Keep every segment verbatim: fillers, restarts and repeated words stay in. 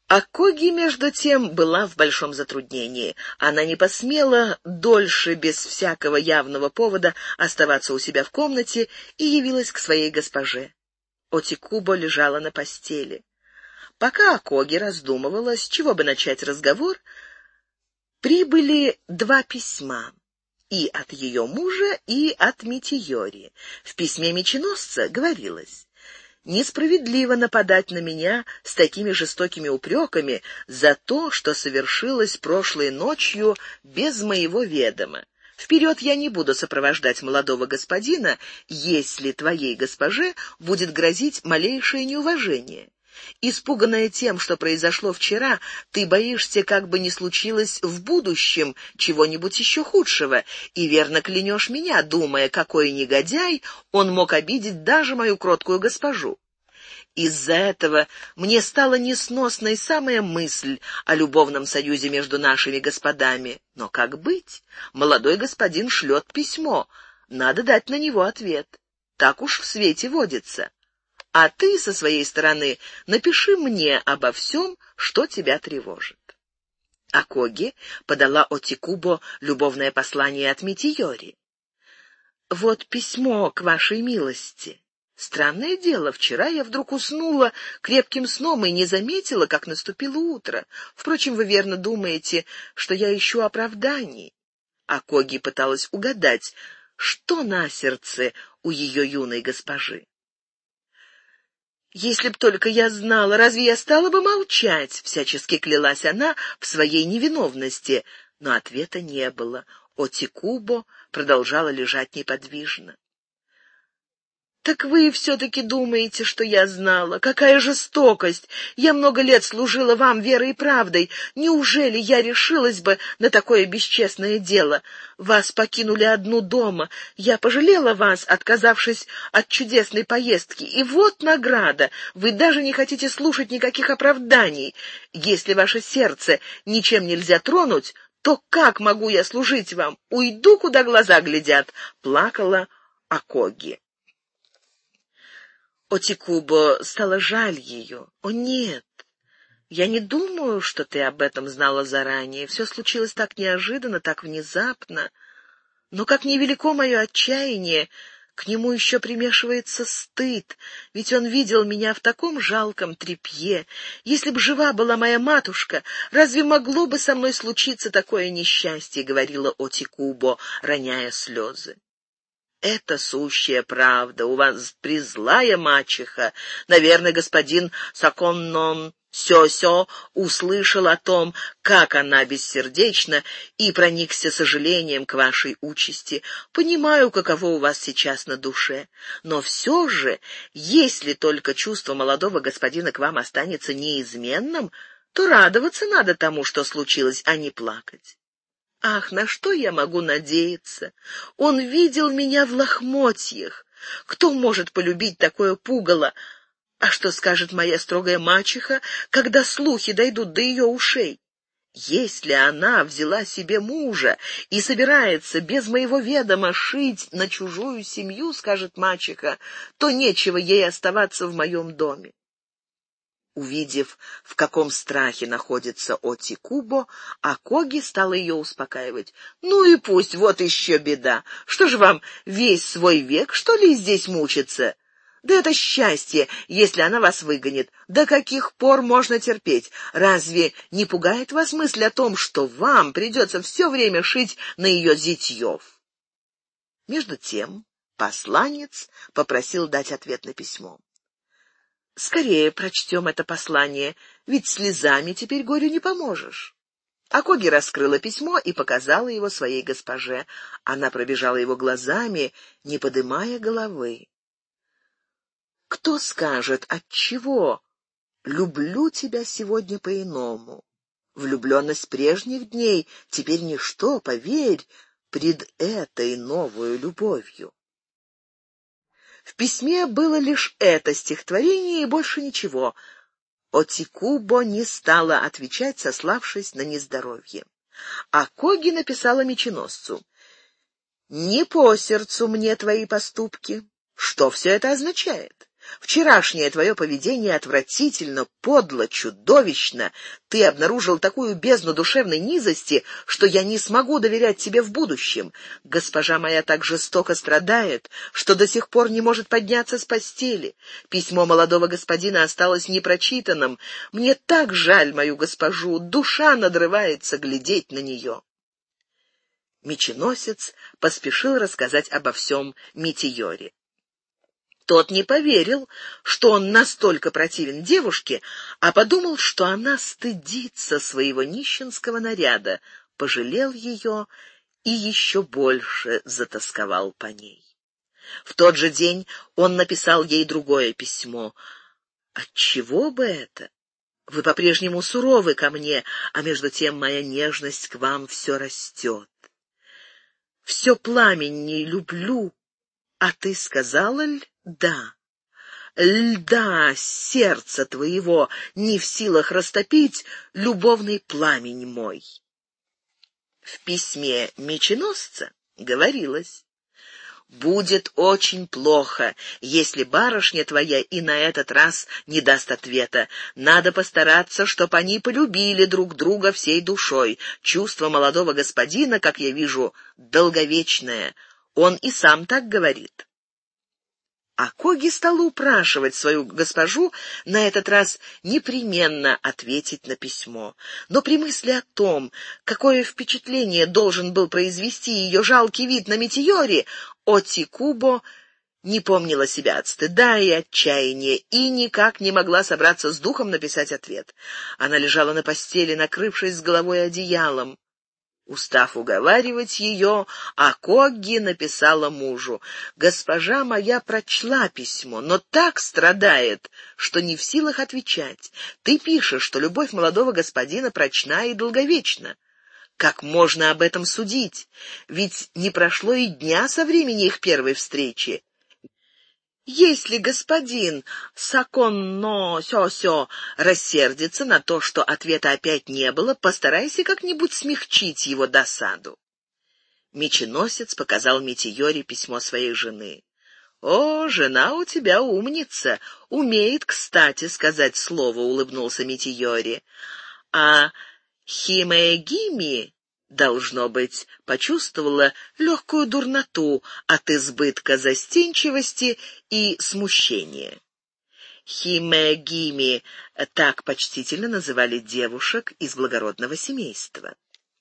А Коги, между тем, была в большом затруднении. Она не посмела дольше, без всякого явного повода, оставаться у себя в комнате и явилась к своей госпоже. Отикубо лежала на постели. Пока Акоги раздумывала, с чего бы начать разговор, прибыли два письма. И от ее мужа, и от Митиори. В письме меченосца говорилось: «Несправедливо нападать на меня с такими жестокими упреками за то, что совершилось прошлой ночью без моего ведома. Вперед я не буду сопровождать молодого господина, если твоей госпоже будет грозить малейшее неуважение. Испуганная тем, что произошло вчера, ты боишься, как бы ни случилось в будущем чего-нибудь еще худшего, и верно клянешь меня, думая, какой негодяй он мог обидеть даже мою кроткую госпожу. Из-за этого мне стала несносной самая мысль о любовном союзе между нашими господами. Но как быть? Молодой господин шлет письмо, надо дать на него ответ. Так уж в свете водится. А ты, со своей стороны, напиши мне обо всем, что тебя тревожит». Акоги подала Отикубо любовное послание от Митиори. «Вот письмо к вашей милости. Странное дело, вчера я вдруг уснула крепким сном и не заметила, как наступило утро. Впрочем, вы верно думаете, что я ищу оправданий». Акоги пыталась угадать, что на сердце у ее юной госпожи. «Если б только я знала, разве я стала бы молчать?» — всячески клялась она в своей невиновности, но ответа не было. Отикубо продолжала лежать неподвижно. «Так вы все-таки думаете, что я знала? Какая жестокость! Я много лет служила вам верой и правдой. Неужели я решилась бы на такое бесчестное дело? Вас покинули одну дома. Я пожалела вас, отказавшись от чудесной поездки. И вот награда. Вы даже не хотите слушать никаких оправданий. Если ваше сердце ничем нельзя тронуть, то как могу я служить вам? Уйду, куда глаза глядят», — плакала Акоги. Отикубо стало жаль ее. «О, нет, я не думаю, что ты об этом знала заранее. Все случилось так неожиданно, так внезапно. Но как невелико мое отчаяние, к нему еще примешивается стыд, ведь он видел меня в таком жалком тряпье. Если б жива была моя матушка, разве могло бы со мной случиться такое несчастье?» — говорила Отикубо, роняя слезы. «Это сущая правда. У вас призлая мачеха. Наверное, господин Саконнон Сёсё услышал о том, как она бессердечна, и проникся сожалением к вашей участи. Понимаю, каково у вас сейчас на душе. Но все же, если только чувство молодого господина к вам останется неизменным, то радоваться надо тому, что случилось, а не плакать. Ах, на что я могу надеяться? Он видел меня в лохмотьях. Кто может полюбить такое пугало? А что скажет моя строгая мачеха, когда слухи дойдут до ее ушей? Если она взяла себе мужа и собирается без моего ведома шить на чужую семью, скажет мачеха, то нечего ей оставаться в моем доме. Увидев, в каком страхе находится Отикубо, Акоги стала ее успокаивать. «Ну и пусть, вот еще беда. Что же вам весь свой век, что ли, здесь мучиться? Да это счастье, если она вас выгонит. До каких пор можно терпеть? Разве не пугает вас мысль о том, что вам придется все время шить на ее зятьев?» Между тем посланец попросил дать ответ на письмо. «Скорее прочтем это послание, ведь слезами теперь горю не поможешь». Акоги раскрыла письмо и показала его своей госпоже. Она пробежала его глазами, не подымая головы. «Кто скажет, отчего люблю тебя сегодня по-иному? Влюбленность прежних дней теперь ничто, поверь, пред этой новою любовью». В письме было лишь это стихотворение и больше ничего. Отикубо не стала отвечать, сославшись на нездоровье. Акоги написала меченосцу: «Не по сердцу мне твои поступки. Что все это означает? Вчерашнее твое поведение отвратительно, подло, чудовищно. Ты обнаружил такую бездну душевной низости, что я не смогу доверять тебе в будущем. Госпожа моя так жестоко страдает, что до сих пор не может подняться с постели. Письмо молодого господина осталось непрочитанным. Мне так жаль мою госпожу, душа надрывается глядеть на нее». Меченосец поспешил рассказать обо всем Митийоре. Тот не поверил, что он настолько противен девушке, а подумал, что она стыдится своего нищенского наряда, пожалел ее и еще больше затосковал по ней. В тот же день он написал ей другое письмо. «Отчего бы это? Вы по-прежнему суровы ко мне, а между тем моя нежность к вам все растет. Все пламенней люблю, а ты сказала ль да? Льда сердца твоего не в силах растопить любовный пламень мой». В письме меченосца говорилось: «Будет очень плохо, если барышня твоя и на этот раз не даст ответа. Надо постараться, чтоб они полюбили друг друга всей душой. Чувство молодого господина, как я вижу, долговечное. Он и сам так говорит». А Коги стала упрашивать свою госпожу на этот раз непременно ответить на письмо. Но при мысли о том, какое впечатление должен был произвести ее жалкий вид на Митийоре, Отикубо не помнила себя от стыда и отчаяния и никак не могла собраться с духом написать ответ. Она лежала на постели, накрывшись с головой одеялом. Устав уговаривать ее, Акоги написала мужу: «Госпожа моя прочла письмо, но так страдает, что не в силах отвечать. Ты пишешь, что любовь молодого господина прочна и долговечна. Как можно об этом судить? Ведь не прошло и дня со времени их первой встречи. Если господин Саконно сё-сё рассердится на то, что ответа опять не было, постарайся как-нибудь смягчить его досаду». Меченосец показал Митийоре письмо своей жены. «О, жена у тебя умница, умеет, кстати, сказать слово», — улыбнулся Митийоре. «А Химеэгими, должно быть, почувствовала легкую дурноту от избытка застенчивости и смущения». Химеэгими — так почтительно называли девушек из благородного семейства.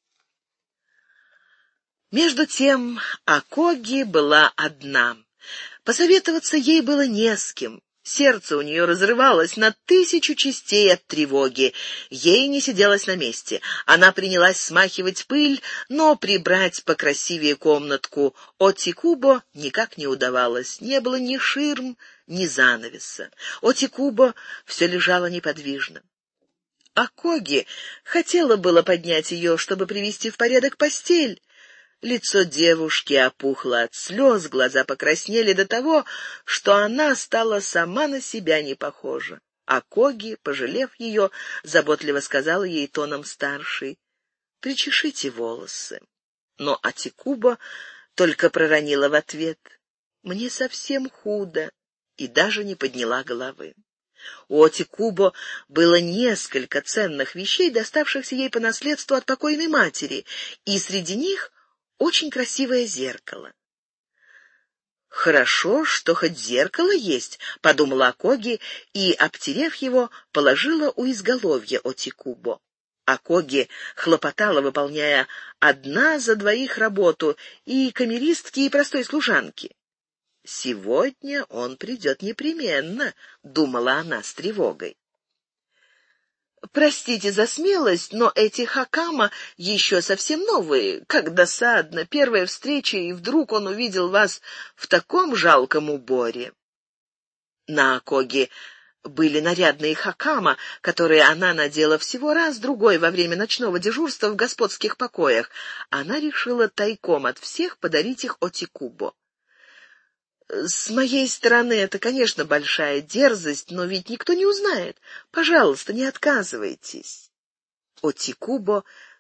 Между тем Акоги была одна. Посоветоваться ей было не с кем. Сердце у нее разрывалось на тысячу частей от тревоги. Ей не сиделось на месте. Она принялась смахивать пыль, но прибрать покрасивее комнатку Отикубо никак не удавалось. Не было ни ширм, ни занавеса. Отикубо все лежала неподвижно. Акоги хотела было поднять ее, чтобы привести в порядок постель. Лицо девушки опухло от слез, глаза покраснели до того, что она стала сама на себя не похожа. А Коги, пожалев ее, заботливо сказала ей тоном старшей: «Причешите волосы». Но Отикубо только проронила в ответ: «Мне совсем худо», и даже не подняла головы. У Отикубо было несколько ценных вещей, доставшихся ей по наследству от покойной матери, и среди них очень красивое зеркало. «Хорошо, что хоть зеркало есть», — подумала Акоги и, обтерев его, положила у изголовья Отикубо. Акоги хлопотала, выполняя одна за двоих работу и камеристки, и простой служанки. «Сегодня он придет непременно», — думала она с тревогой. «Простите за смелость, но эти хакама еще совсем новые. Как досадно! Первая встреча, и вдруг он увидел вас в таком жалком уборе». На Акоги были нарядные хакама, которые она надела всего раз-другой во время ночного дежурства в господских покоях. Она решила тайком от всех подарить их Отикубо. «С моей стороны это, конечно, большая дерзость, но ведь никто не узнает. Пожалуйста, не отказывайтесь». Отикубо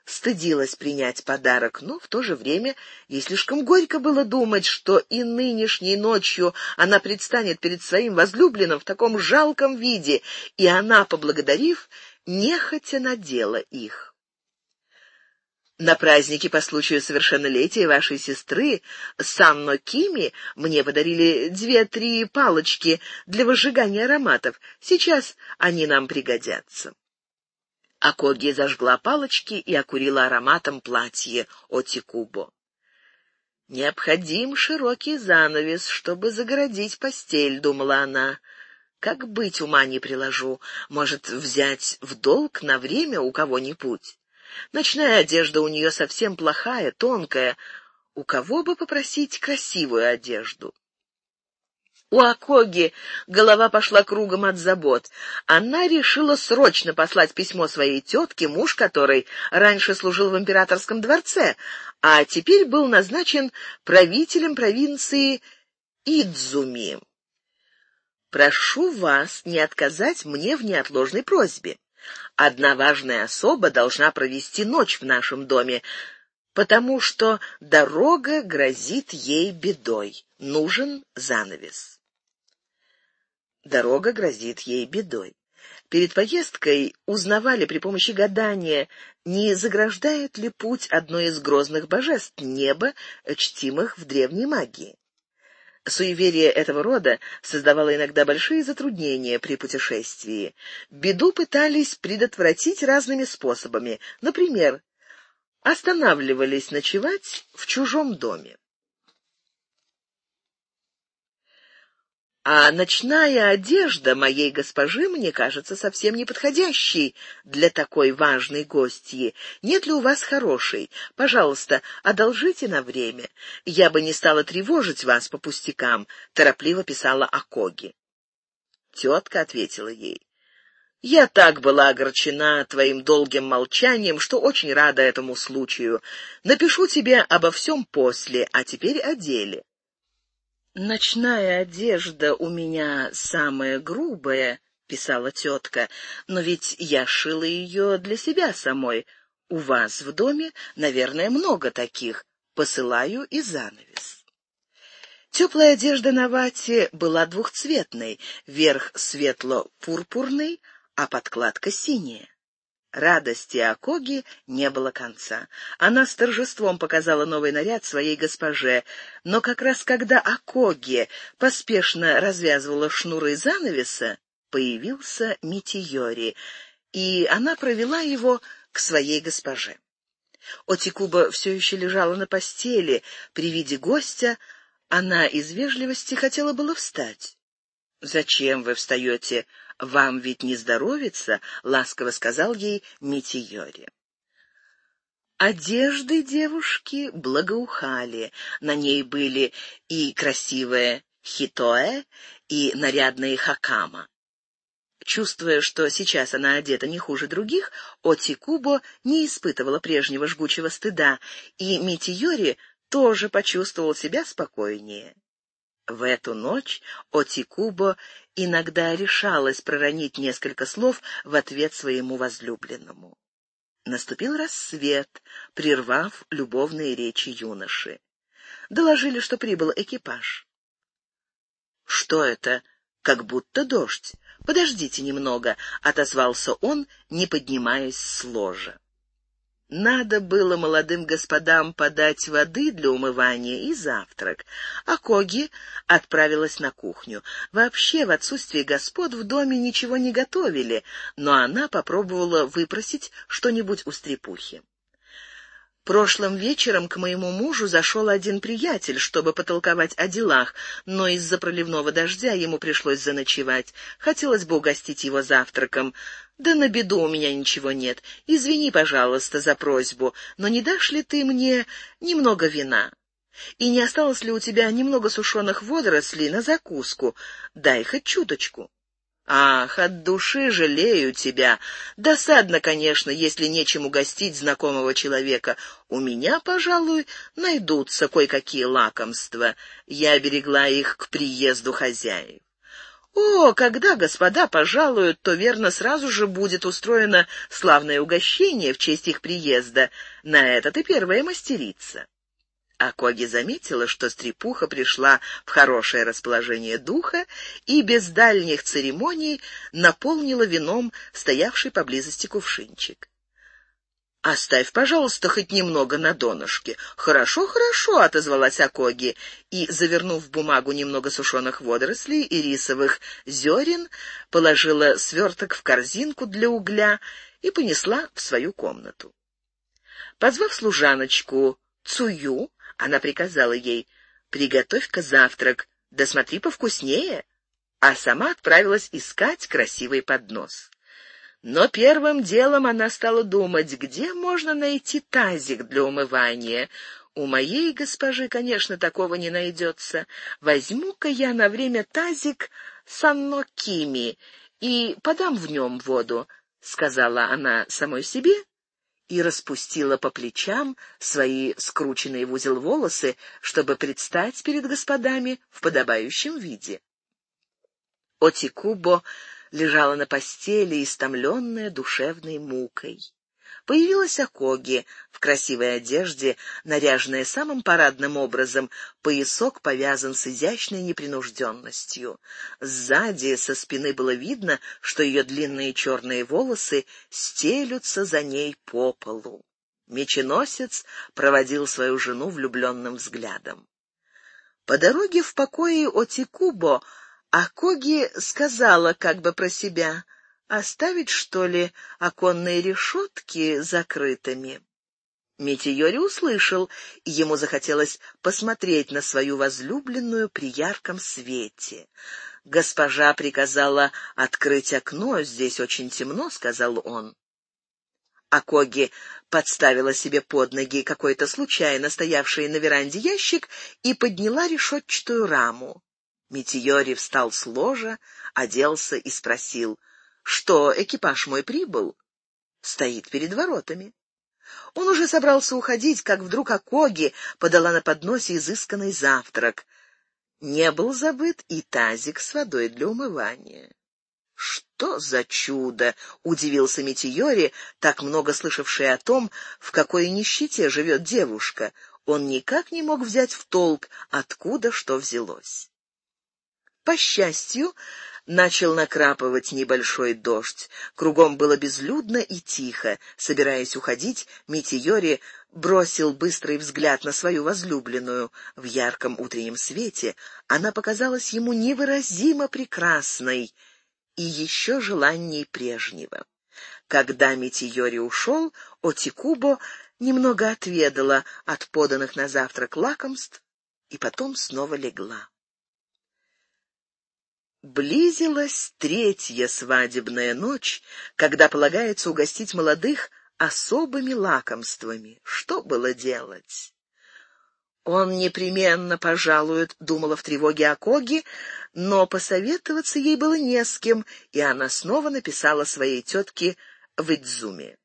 стыдилась принять подарок, но в то же время ей слишком горько было думать, что и нынешней ночью она предстанет перед своим возлюбленным в таком жалком виде, и она, поблагодарив, нехотя надела их. На празднике по случаю совершеннолетия вашей сестры Санно Кими мне подарили две-три палочки для возжигания ароматов. Сейчас они нам пригодятся. Акоги зажгла палочки и окурила ароматом платье Отикубо. «Необходим широкий занавес, чтобы загородить постель», — думала она. «Как быть, ума не приложу. Может, взять в долг на время у кого-нибудь? Ночная одежда у нее совсем плохая, тонкая. У кого бы попросить красивую одежду?» У Акоги голова пошла кругом от забот. Она решила срочно послать письмо своей тетке, муж которой раньше служил в императорском дворце, а теперь был назначен правителем провинции Идзуми. «Прошу вас не отказать мне в неотложной просьбе. Одна важная особа должна провести ночь в нашем доме, потому что дорога грозит ей бедой. Нужен занавес». Дорога грозит ей бедой. Перед поездкой узнавали при помощи гадания, не заграждает ли путь одной из грозных божеств неба, чтимых в древней магии. Суеверие этого рода создавало иногда большие затруднения при путешествии. Беду пытались предотвратить разными способами. Например, останавливались ночевать в чужом доме. А ночная одежда моей госпожи мне кажется совсем неподходящей для такой важной гостьи. Нет ли у вас хорошей? Пожалуйста, одолжите на время. Я бы не стала тревожить вас по пустякам», — торопливо писала Акоги. Тетка ответила ей: «Я так была огорчена твоим долгим молчанием, что очень рада этому случаю. Напишу тебе обо всем после, а теперь о деле». «Ночная одежда у меня самая грубая», — писала тетка, «но ведь я шила ее для себя самой. У вас в доме, наверное, много таких. Посылаю и занавес». Теплая одежда на вате была двухцветной, верх светло-пурпурный, а подкладка синяя. Радости Акоги не было конца. Она с торжеством показала новый наряд своей госпоже, но как раз когда Акоги поспешно развязывала шнуры занавеса, появился Митиори, и она провела его к своей госпоже. Отикуба все еще лежала на постели. При виде гостя она из вежливости хотела было встать. «Зачем вы встаете? Вам ведь не здоровится», — ласково сказал ей Митиори. Одежды девушки благоухали. На ней были и красивая хитоэ, и нарядная хакама. Чувствуя, что сейчас она одета не хуже других, Отикубо не испытывала прежнего жгучего стыда, и Митиори тоже почувствовал себя спокойнее. В эту ночь Отикубо иногда решалась проронить несколько слов в ответ своему возлюбленному. Наступил рассвет, прервав любовные речи юноши. Доложили, что прибыл экипаж. «Что это? Как будто дождь. Подождите немного», — отозвался он, не поднимаясь с ложа. Надо было молодым господам подать воды для умывания и завтрак. Акоги отправилась на кухню. Вообще, в отсутствие господ в доме ничего не готовили, но она попробовала выпросить что-нибудь у стрепухи. Прошлым вечером к моему мужу зашел один приятель, чтобы потолковать о делах, но из-за проливного дождя ему пришлось заночевать. Хотелось бы угостить его завтраком. Да на беду у меня ничего нет. Извини, пожалуйста, за просьбу, но не дашь ли ты мне немного вина? И не осталось ли у тебя немного сушеных водорослей на закуску? Дай хоть чуточку». «Ах, от души жалею тебя. Досадно, конечно, если нечем угостить знакомого человека. У меня, пожалуй, найдутся кое-какие лакомства. Я берегла их к приезду хозяев». О, когда господа пожалуют, то, верно, сразу же будет устроено славное угощение в честь их приезда. На это ты первая мастерица. Акоги заметила, что стрепуха пришла в хорошее расположение духа и без дальних церемоний наполнила вином стоявший поблизости кувшинчик. «Оставь, пожалуйста, хоть немного на донышке». «Хорошо, хорошо», — отозвалась Акоги, и, завернув в бумагу немного сушеных водорослей и рисовых зерен, положила сверток в корзинку для угля и понесла в свою комнату. Позвав служаночку Цую, она приказала ей: «Приготовь-ка завтрак, да смотри повкуснее», а сама отправилась искать красивый поднос. Но первым делом она стала думать, где можно найти тазик для умывания. У моей госпожи, конечно, такого не найдется. Возьму-ка я на время тазик Саннокими и подам в нем воду, — сказала она самой себе и распустила по плечам свои скрученные в узел волосы, чтобы предстать перед господами в подобающем виде. Отикубо лежала на постели, истомленная душевной мукой. Появилась Акоги в красивой одежде, наряженная самым парадным образом, поясок повязан с изящной непринужденностью. Сзади, со спины было видно, что ее длинные черные волосы стелются за ней по полу. Меченосец проводил свою жену влюбленным взглядом. По дороге в покое Отикубо Акоги сказала как бы про себя: «Оставить, что ли, оконные решетки закрытыми?» Митийори услышал, и ему захотелось посмотреть на свою возлюбленную при ярком свете. «Госпожа приказала открыть окно, здесь очень темно», — сказал он. Акоги подставила себе под ноги какой-то случайно стоявший на веранде ящик и подняла решетчатую раму. Митийори встал с ложа, оделся и спросил: «Что, экипаж мой прибыл?» «Стоит перед воротами». Он уже собрался уходить, как вдруг Акоги подала на подносе изысканный завтрак. Не был забыт и тазик с водой для умывания. «Что за чудо!» — удивился Митийори, так много слышавший о том, в какой нищете живет девушка. Он никак не мог взять в толк, откуда что взялось. По счастью, начал накрапывать небольшой дождь. Кругом было безлюдно и тихо. Собираясь уходить, Митийори бросил быстрый взгляд на свою возлюбленную. В ярком утреннем свете она показалась ему невыразимо прекрасной и еще желанней прежнего. Когда Митийори ушел, Отикубо немного отведала от поданных на завтрак лакомств и потом снова легла. Близилась третья свадебная ночь, когда полагается угостить молодых особыми лакомствами. Что было делать? «Он непременно пожалует», — думала в тревоге Акоги, но посоветоваться ей было не с кем, и она снова написала своей тетке в Идзуме: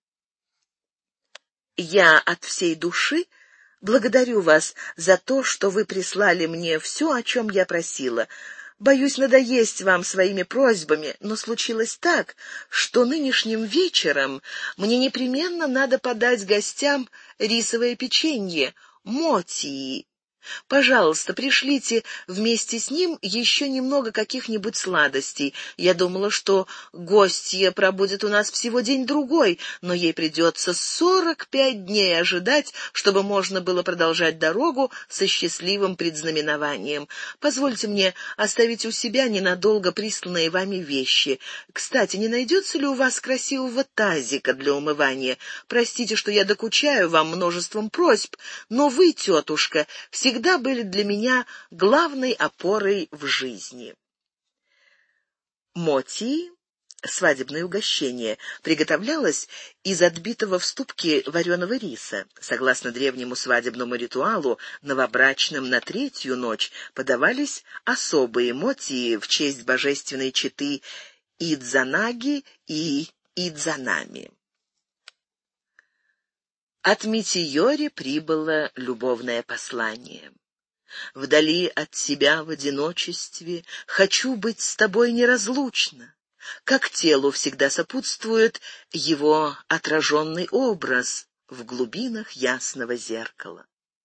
«Я от всей души благодарю вас за то, что вы прислали мне все, о чем я просила. Боюсь надоесть вам своими просьбами, но случилось так, что нынешним вечером мне непременно надо подать гостям рисовое печенье, мотии. Пожалуйста, пришлите вместе с ним еще немного каких-нибудь сладостей. Я думала, что гостья пробудет у нас всего день-другой, но ей придется сорок пять дней ожидать, чтобы можно было продолжать дорогу со счастливым предзнаменованием. Позвольте мне оставить у себя ненадолго присланные вами вещи. Кстати, не найдется ли у вас красивого тазика для умывания? Простите, что я докучаю вам множеством просьб, но вы, тетушка, всегда всегда были для меня главной опорой в жизни». Моти, свадебное угощение, приготовлялось из отбитого в ступке вареного риса. Согласно древнему свадебному ритуалу, новобрачным на третью ночь подавались особые мотии в честь божественной четы Идзанаги и Идзанами. От Митийори прибыло любовное послание. Вдали от тебя в одиночестве хочу быть с тобой неразлучно. Как телу всегда сопутствует его отраженный образ в глубинах ясного зеркала.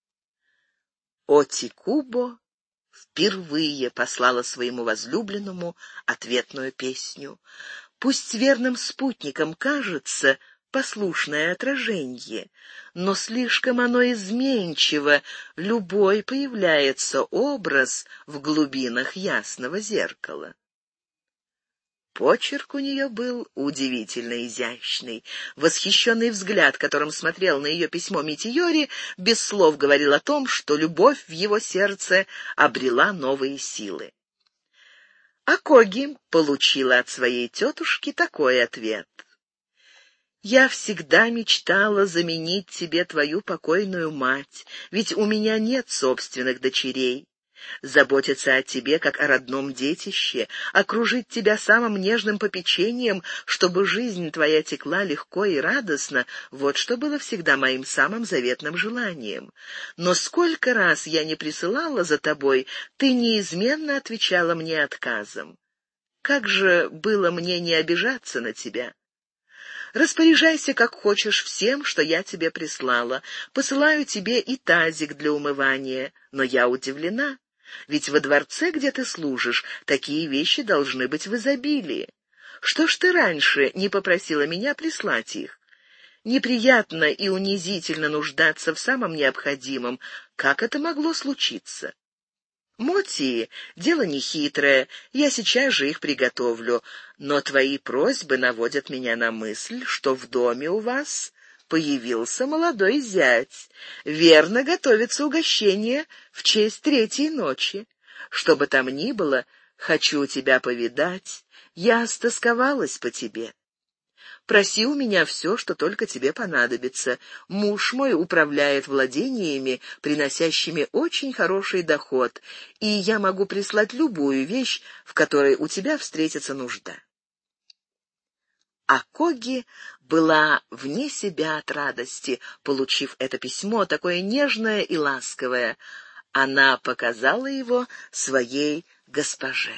Оти Кубо впервые послала своему возлюбленному ответную песню. Пусть верным спутником кажется послушное отраженье, но слишком оно изменчиво, любой появляется образ в глубинах ясного зеркала. Почерк у нее был удивительно изящный. Восхищенный взгляд, которым смотрел на ее письмо Митиори, без слов говорил о том, что любовь в его сердце обрела новые силы. А Коги получила от своей тетушки такой ответ. «Я всегда мечтала заменить тебе твою покойную мать, ведь у меня нет собственных дочерей. Заботиться о тебе, как о родном детище, окружить тебя самым нежным попечением, чтобы жизнь твоя текла легко и радостно, вот что было всегда моим самым заветным желанием. Но сколько раз я не присылала за тобой, ты неизменно отвечала мне отказом. Как же было мне не обижаться на тебя? Распоряжайся, как хочешь, всем, что я тебе прислала. Посылаю тебе и тазик для умывания, но я удивлена. Ведь во дворце, где ты служишь, такие вещи должны быть в изобилии. Что ж ты раньше не попросила меня прислать их? Неприятно и унизительно нуждаться в самом необходимом. Как это могло случиться? Мотии — дело нехитрое, я сейчас же их приготовлю, но твои просьбы наводят меня на мысль, что в доме у вас появился молодой зять. Верно, готовится угощение в честь третьей ночи. Что бы там ни было, хочу тебя повидать, я стосковалась по тебе. Проси у меня все, что только тебе понадобится. Муж мой управляет владениями, приносящими очень хороший доход, и я могу прислать любую вещь, в которой у тебя встретится нужда». А Коги была вне себя от радости, получив это письмо, такое нежное и ласковое. Она показала его своей госпоже.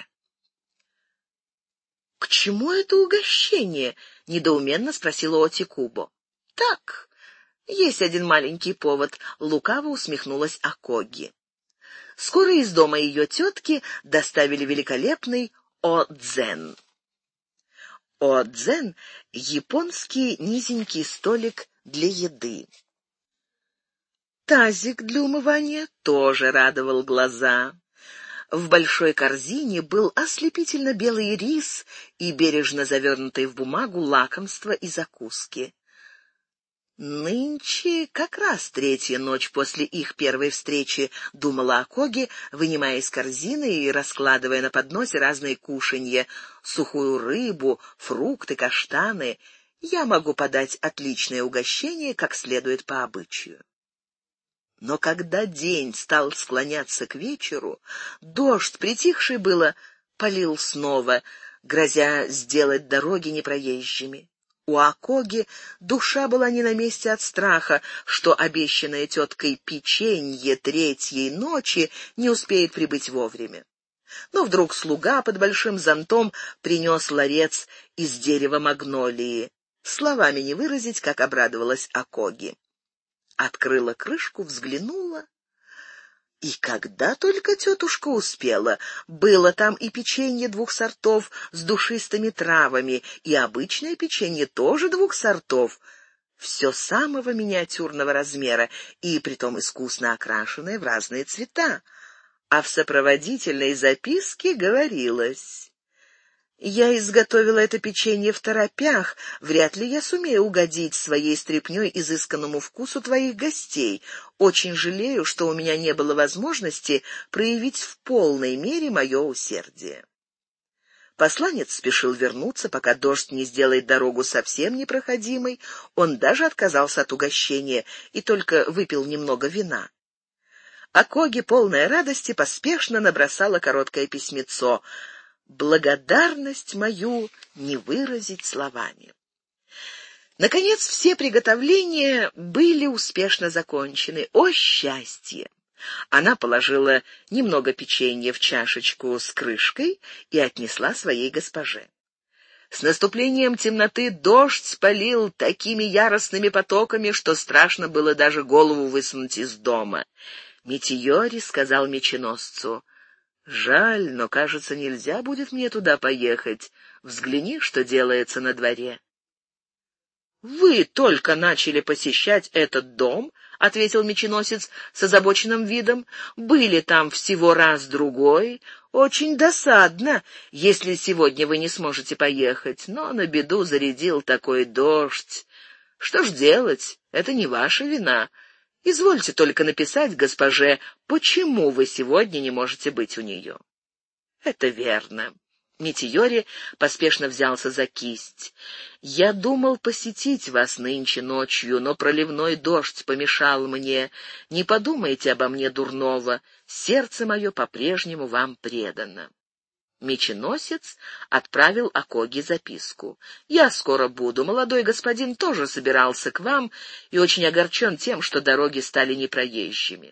«К чему это угощение?» — недоуменно спросила Оти Кубо. «Так, есть один маленький повод», — лукаво усмехнулась Акоги. Скоро из дома ее тетки доставили великолепный о-дзен. О-дзен — японский низенький столик для еды. Тазик для умывания тоже радовал глаза. В большой корзине был ослепительно белый рис и бережно завернутые в бумагу лакомства и закуски. «Нынче как раз третья ночь после их первой встречи», — думала Акоги, вынимая из корзины и раскладывая на подносе разные кушанья, сухую рыбу, фрукты, каштаны. «Я могу подать отличное угощение, как следует по обычаю». Но когда день стал склоняться к вечеру, дождь, притихший было, полил снова, грозя сделать дороги непроезжими. У Акоги душа была не на месте от страха, что обещанное теткой печенье третьей ночи не успеет прибыть вовремя. Но вдруг слуга под большим зонтом принес ларец из дерева магнолии. Словами не выразить, как обрадовалась Акоги. Открыла крышку, взглянула. И когда только тетушка успела, было там и печенье двух сортов с душистыми травами, и обычное печенье тоже двух сортов, все самого миниатюрного размера и притом искусно окрашенное в разные цвета. А в сопроводительной записке говорилось: «Я изготовила это печенье второпях, вряд ли я сумею угодить своей стряпнёй изысканному вкусу твоих гостей. Очень жалею, что у меня не было возможности проявить в полной мере мое усердие». Посланец спешил вернуться, пока дождь не сделает дорогу совсем непроходимой. Он даже отказался от угощения и только выпил немного вина. Акоги, полная радости, поспешно набросала короткое письмецо. «Благодарность мою не выразить словами». Наконец, все приготовления были успешно закончены. О, счастье! Она положила немного печенья в чашечку с крышкой и отнесла своей госпоже. С наступлением темноты дождь полил такими яростными потоками, что страшно было даже голову высунуть из дома. Метиори сказал меченосцу: «Жаль, но, кажется, нельзя будет мне туда поехать. Взгляни, что делается на дворе». «Вы только начали посещать этот дом», — ответил меченосец с озабоченным видом. «Были там всего раз-другой. Очень досадно, если сегодня вы не сможете поехать, но на беду зарядил такой дождь. Что ж делать, это не ваша вина. Извольте только написать госпоже, почему вы сегодня не можете быть у нее». «Это верно». Метиори поспешно взялся за кисть. «Я думал посетить вас нынче ночью, но проливной дождь помешал мне. Не подумайте обо мне дурного, сердце мое по-прежнему вам предано». Меченосец отправил Акоги записку. «Я скоро буду. Молодой господин тоже собирался к вам и очень огорчен тем, что дороги стали непроезжими».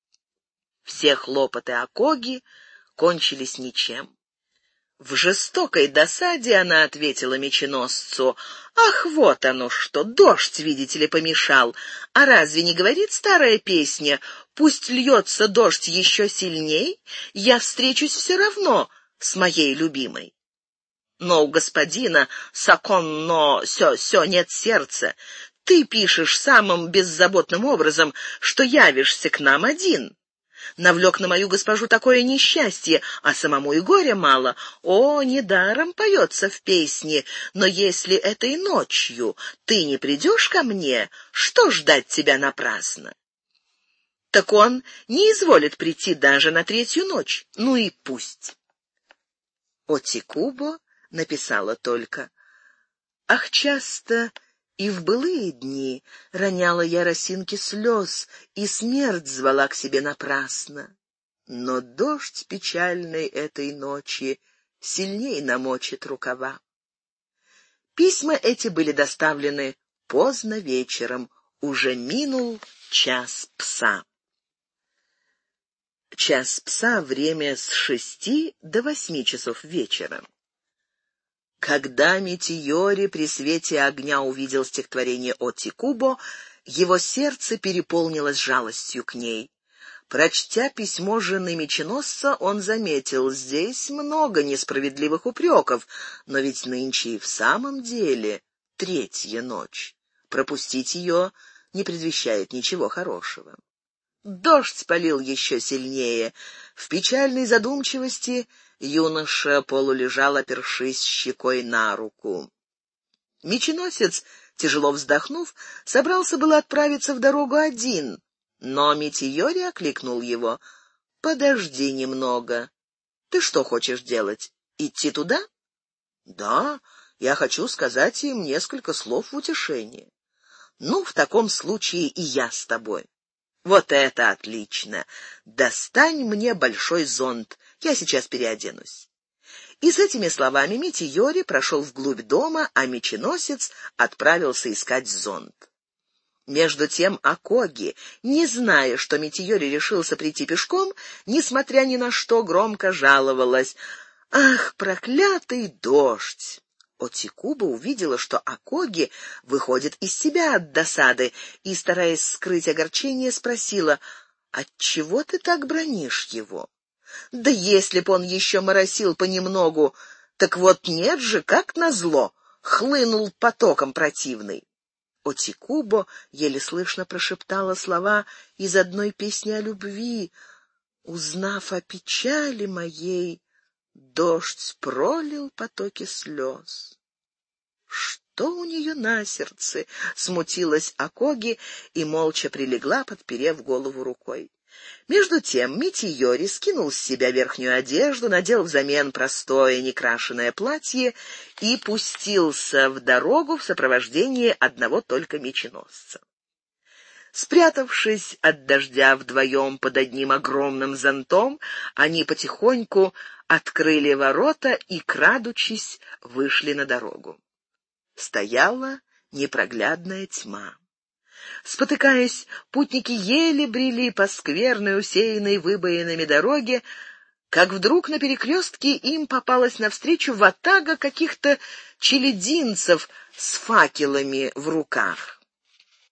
Все хлопоты Акоги кончились ничем. В жестокой досаде она ответила меченосцу: «Ах, вот оно что, дождь, видите ли, помешал. А разве не говорит старая песня: пусть льется дождь еще сильней, я встречусь все равно с моей любимой? Но у господина саконно сё-сё нет сердца. Ты пишешь самым беззаботным образом, что явишься к нам один. Навлек на мою госпожу такое несчастье, а самому и горя мало. О, недаром поется в песне, но если этой ночью ты не придешь ко мне, что ждать тебя напрасно?» Так он не изволит прийти даже на третью ночь. Ну и пусть. Отикубо написала только: «Ах, часто и в былые дни роняла я росинки слез, и смерть звала к себе напрасно. Но дождь печальной этой ночи сильней намочит рукава». Письма эти были доставлены поздно вечером, уже минул час пса. Час пса — время с шести до восьми часов вечера. Когда Метиори при свете огня увидел стихотворение Отикубо, его сердце переполнилось жалостью к ней. Прочтя письмо жены меченосца, он заметил: здесь много несправедливых упреков, но ведь нынче и в самом деле третья ночь. Пропустить ее не предвещает ничего хорошего. Дождь полил еще сильнее. В печальной задумчивости юноша полулежал, опершись щекой на руку. Меченосец, тяжело вздохнув, собрался было отправиться в дорогу один, но Метиори окликнул его: «Подожди немного. Ты что хочешь делать? Идти туда?» «Да, я хочу сказать им несколько слов в утешение». «Ну, в таком случае и я с тобой». «Вот это отлично! Достань мне большой зонт, я сейчас переоденусь». И с этими словами Метиори прошел вглубь дома, а меченосец отправился искать зонт. Между тем Акоги, не зная, что Метиори решился прийти пешком, несмотря ни на что, громко жаловалась: «Ах, проклятый дождь!» Отикубо увидела, что Акоги выходит из себя от досады, и, стараясь скрыть огорчение, спросила: «Отчего ты так бранишь его?» «Да если б он еще моросил понемногу, так вот нет же, как назло, хлынул потоком противный». Отикубо еле слышно прошептала слова из одной песни о любви: «Узнав о печали моей, дождь пролил потоки слез». Что у нее на сердце? Смутилась Акоги и молча прилегла, подперев голову рукой. Между тем Метиори скинул с себя верхнюю одежду, надел взамен простое некрашенное платье и пустился в дорогу в сопровождении одного только меченосца. Спрятавшись от дождя вдвоем под одним огромным зонтом, они потихоньку открыли ворота и, крадучись, вышли на дорогу. Стояла непроглядная тьма. Спотыкаясь, путники еле брели по скверной, усеянной выбоинами дороге, как вдруг на перекрестке им попалась навстречу ватага каких-то челядинцев с факелами в руках.